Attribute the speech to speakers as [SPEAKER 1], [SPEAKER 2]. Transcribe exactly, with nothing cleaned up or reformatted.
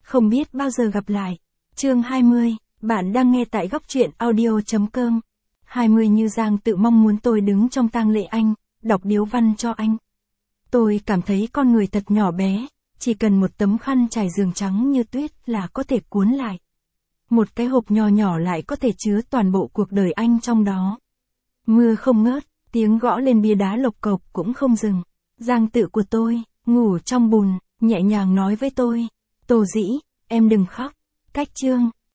[SPEAKER 1] không biết bao giờ gặp lại. Chương hai mươi, bạn đang nghe tại góc truyện audio chấm com. hai mươi Như Giang tự mong muốn tôi đứng trong tang lễ anh, đọc điếu văn cho anh. Tôi cảm thấy con người thật nhỏ bé, chỉ cần một tấm khăn trải giường trắng như tuyết là có thể cuốn lại. Một cái hộp nhỏ nhỏ lại có thể chứa toàn bộ cuộc đời anh trong đó. Mưa không ngớt, tiếng gõ lên bia đá lộc cộc cũng không dừng. Giang tự của tôi, ngủ trong bùn, nhẹ nhàng nói với tôi, Tô Dĩ, em đừng khóc. Cách chương,